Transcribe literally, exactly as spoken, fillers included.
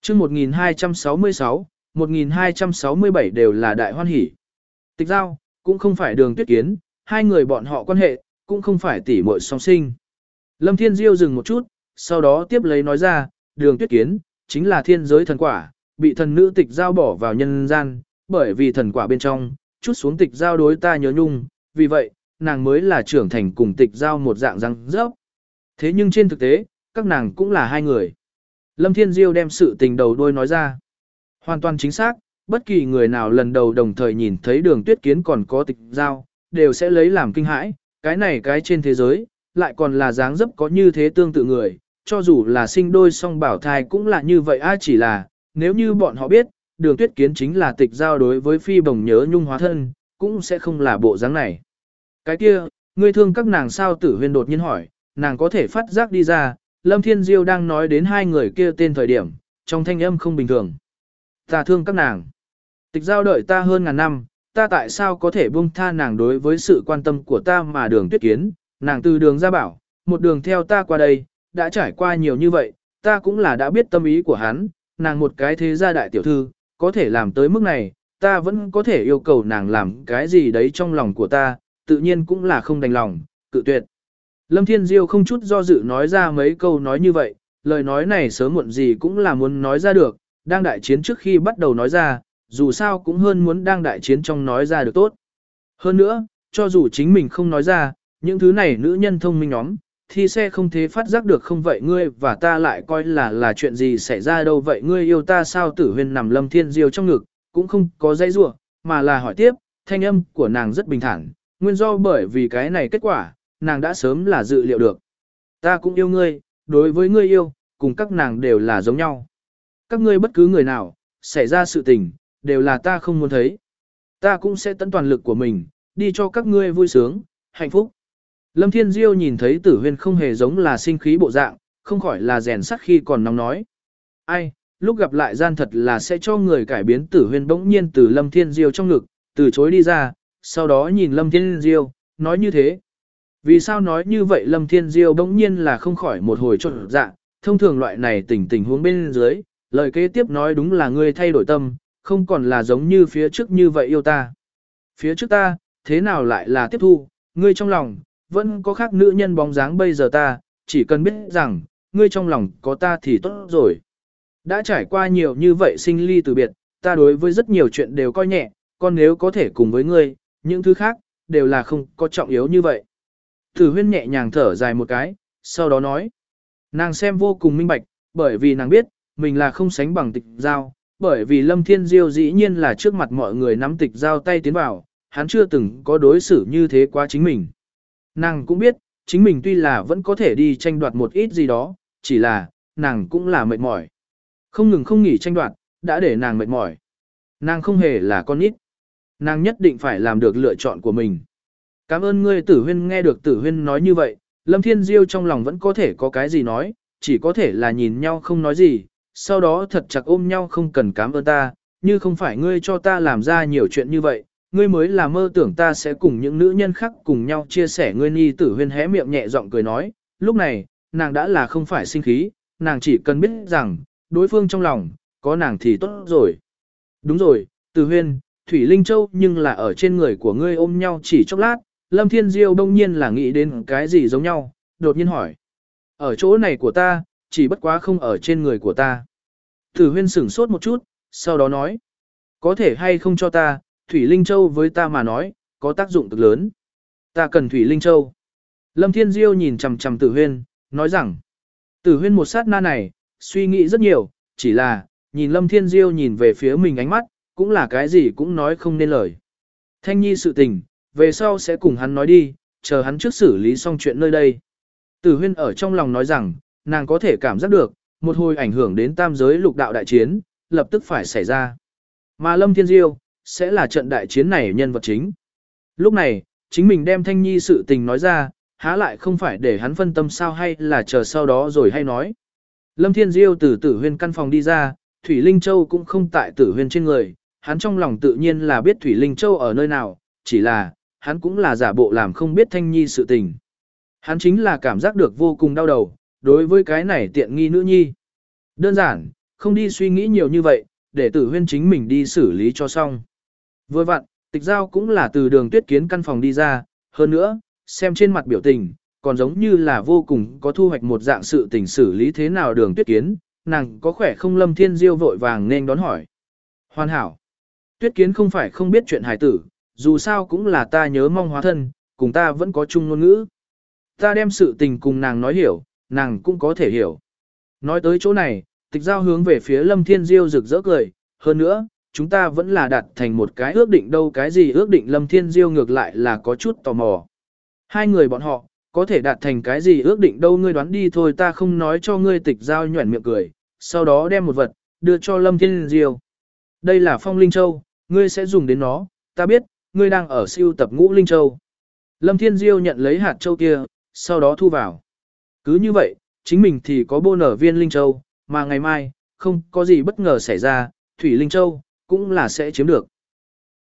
chương một nghìn hai trăm sáu mươi sáu, một nghìn hai trăm sáu mươi bảy đều là đại hoan hỷ. Tịch Giao, cũng không phải Đường Tuyết Kiến, hai người bọn họ quan hệ, cũng không phải tỷ muội song sinh. Lâm Thiên Diêu dừng một chút, sau đó tiếp lấy nói ra, Đường Tuyết Kiến, chính là thiên giới thần quả, bị thần nữ Tịch Giao bỏ vào nhân gian, bởi vì thần quả bên trong, chút xuống Tịch Giao đối ta nhớ nhung, vì vậy, nàng mới là trưởng thành cùng Tịch Giao một dạng răng rớp. Thế nhưng trên thực tế, các nàng cũng là hai người. Lâm Thiên Diêu đem sự tình đầu đuôi nói ra. Hoàn toàn chính xác, bất kỳ người nào lần đầu đồng thời nhìn thấy Đường Tuyết Kiến còn có Tịch Giao, đều sẽ lấy làm kinh hãi, cái này cái trên thế giới, lại còn là dáng dấp có như thế tương tự người, cho dù là sinh đôi song bảo thai cũng là như vậy a, chỉ là, nếu như bọn họ biết, Đường Tuyết Kiến chính là Tịch Giao đối với phi bồng nhớ nhung hóa thân, cũng sẽ không là bộ dáng này. Cái kia, ngươi thương các nàng sao? Tử Huyên đột nhiên hỏi, nàng có thể phát giác đi ra, Lâm Thiên Diêu đang nói đến hai người kia tên thời điểm, trong thanh âm không bình thường. Ta thương các nàng. Tịch Giao đợi ta hơn ngàn năm, ta tại sao có thể buông tha nàng đối với sự quan tâm của ta mà Đường Tuyết Kiến, nàng từ đường ra bảo, một đường theo ta qua đây, đã trải qua nhiều như vậy, ta cũng là đã biết tâm ý của hắn, nàng một cái thế gia đại tiểu thư, có thể làm tới mức này, ta vẫn có thể yêu cầu nàng làm cái gì đấy trong lòng của ta, tự nhiên cũng là không đành lòng, cự tuyệt. Lâm Thiên Diêu không chút do dự nói ra mấy câu nói như vậy, lời nói này sớm muộn gì cũng là muốn nói ra được, đang đại chiến trước khi bắt đầu nói ra, dù sao cũng hơn muốn đang đại chiến trong nói ra được tốt. Hơn nữa, cho dù chính mình không nói ra, những thứ này nữ nhân thông minh nhóm, thì sẽ không thế phát giác được không vậy ngươi và ta lại coi là là chuyện gì xảy ra đâu vậy ngươi yêu ta sao? Tử Huyên nằm Lâm Thiên Diêu trong ngực, cũng không có dây rủa mà là hỏi tiếp, thanh âm của nàng rất bình thản, nguyên do bởi vì cái này kết quả, nàng đã sớm là dự liệu được. Ta cũng yêu ngươi, đối với ngươi yêu, cùng các nàng đều là giống nhau. Các ngươi bất cứ người nào, xảy ra sự tình, đều là ta không muốn thấy. Ta cũng sẽ tận toàn lực của mình, đi cho các ngươi vui sướng, hạnh phúc. Lâm Thiên Diêu nhìn thấy Tử Huyên không hề giống là sinh khí bộ dạng, không khỏi là rèn sắt khi còn nóng nói. Ai, lúc gặp lại gian thật là sẽ cho người cải biến. Tử Huyên bỗng nhiên từ Lâm Thiên Diêu trong ngực, từ chối đi ra, sau đó nhìn Lâm Thiên Diêu, nói như thế. Vì sao nói như vậy? Lâm Thiên Diêu bỗng nhiên là không khỏi một hồi trột dạ, thông thường loại này tình tình huống bên dưới, lời kế tiếp nói đúng là ngươi thay đổi tâm, không còn là giống như phía trước như vậy yêu ta. Phía trước ta, thế nào lại là tiếp thu, ngươi trong lòng, vẫn có khác nữ nhân bóng dáng bây giờ ta, chỉ cần biết rằng, ngươi trong lòng có ta thì tốt rồi. Đã trải qua nhiều như vậy sinh ly từ biệt, ta đối với rất nhiều chuyện đều coi nhẹ, còn nếu có thể cùng với ngươi, những thứ khác, đều là không có trọng yếu như vậy. Tử Huyên nhẹ nhàng thở dài một cái, sau đó nói, nàng xem vô cùng minh bạch, bởi vì nàng biết, mình là không sánh bằng Tịch Giao, bởi vì Lâm Thiên Diêu dĩ nhiên là trước mặt mọi người nắm Tịch Giao tay tiến vào, hắn chưa từng có đối xử như thế quá chính mình. Nàng cũng biết, chính mình tuy là vẫn có thể đi tranh đoạt một ít gì đó, chỉ là, nàng cũng là mệt mỏi. Không ngừng không nghỉ tranh đoạt, đã để nàng mệt mỏi. Nàng không hề là con nít. Nàng nhất định phải làm được lựa chọn của mình. Cảm ơn ngươi. Tử Huyên nghe được Tử Huyên nói như vậy, Lâm Thiên Diêu trong lòng vẫn có thể có cái gì nói, chỉ có thể là nhìn nhau không nói gì, sau đó thật chặt ôm nhau không cần cảm ơn ta, như không phải ngươi cho ta làm ra nhiều chuyện như vậy, ngươi mới là mơ tưởng ta sẽ cùng những nữ nhân khác cùng nhau chia sẻ. Ngươi nhi. Tử Huyên hé miệng nhẹ giọng cười nói, lúc này, nàng đã là không phải sinh khí, nàng chỉ cần biết rằng, đối phương trong lòng, có nàng thì tốt rồi. Đúng rồi, Tử Huyên, Thủy Linh Châu nhưng là ở trên người của ngươi ôm nhau chỉ chốc lát. Lâm Thiên Diêu đông nhiên là nghĩ đến cái gì giống nhau, đột nhiên hỏi. Ở chỗ này của ta, chỉ bất quá không ở trên người của ta. Tử Huyên sửng sốt một chút, sau đó nói. Có thể hay không cho ta, Thủy Linh Châu với ta mà nói, có tác dụng cực lớn. Ta cần Thủy Linh Châu. Lâm Thiên Diêu nhìn chằm chằm Tử Huyên, nói rằng. Tử Huyên một sát na này, suy nghĩ rất nhiều, chỉ là, nhìn Lâm Thiên Diêu nhìn về phía mình ánh mắt, cũng là cái gì cũng nói không nên lời. Thanh Nhi sự tình, về sau sẽ cùng hắn nói đi, chờ hắn trước xử lý xong chuyện nơi đây. Tử Huyên ở trong lòng nói rằng, nàng có thể cảm giác được, một hồi ảnh hưởng đến tam giới lục đạo đại chiến, lập tức phải xảy ra. Mà Lâm Thiên Diêu, sẽ là trận đại chiến này nhân vật chính. Lúc này, chính mình đem Thanh Nhi sự tình nói ra, há lại không phải để hắn phân tâm sao, hay là chờ sau đó rồi hay nói. Lâm Thiên Diêu từ Tử Huyên căn phòng đi ra, Thủy Linh Châu cũng không tại Tử Huyên trên người, hắn trong lòng tự nhiên là biết Thủy Linh Châu ở nơi nào, chỉ là, hắn cũng là giả bộ làm không biết Thanh Nhi sự tình. Hắn chính là cảm giác được vô cùng đau đầu, đối với cái này tiện nghi nữ nhi. Đơn giản, không đi suy nghĩ nhiều như vậy, để tử huyên chính mình đi xử lý cho xong. Vừa vặn, tịch giao cũng là từ đường tuyết kiến căn phòng đi ra, hơn nữa, xem trên mặt biểu tình, còn giống như là vô cùng có thu hoạch một dạng sự tình xử lý thế nào đường tuyết kiến, nàng có khỏe không? Lâm Thiên Diêu vội vàng nên đón hỏi. Hoàn hảo. Tuyết kiến không phải không biết chuyện hài tử, dù sao cũng là ta nhớ mong hóa thân, cùng ta vẫn có chung ngôn ngữ. Ta đem sự tình cùng nàng nói hiểu, nàng cũng có thể hiểu. Nói tới chỗ này, tịch giao hướng về phía Lâm Thiên Diêu rực rỡ cười, hơn nữa, chúng ta vẫn là đạt thành một cái ước định đâu. Cái gì ước định? Lâm Thiên Diêu ngược lại là có chút tò mò. Hai người bọn họ, có thể đạt thành cái gì ước định đâu, ngươi đoán đi thôi, ta không nói cho ngươi. Tịch giao nhuẩn miệng cười, sau đó đem một vật, đưa cho Lâm Thiên Diêu. Đây là Phong Linh Châu, ngươi sẽ dùng đến nó, ta biết, ngươi đang ở siêu tập Ngũ Linh Châu. Lâm Thiên Diêu nhận lấy hạt châu kia, sau đó thu vào. Cứ như vậy, chính mình thì có bô nở viên Linh Châu, mà ngày mai, không có gì bất ngờ xảy ra, Thủy Linh Châu, cũng là sẽ chiếm được.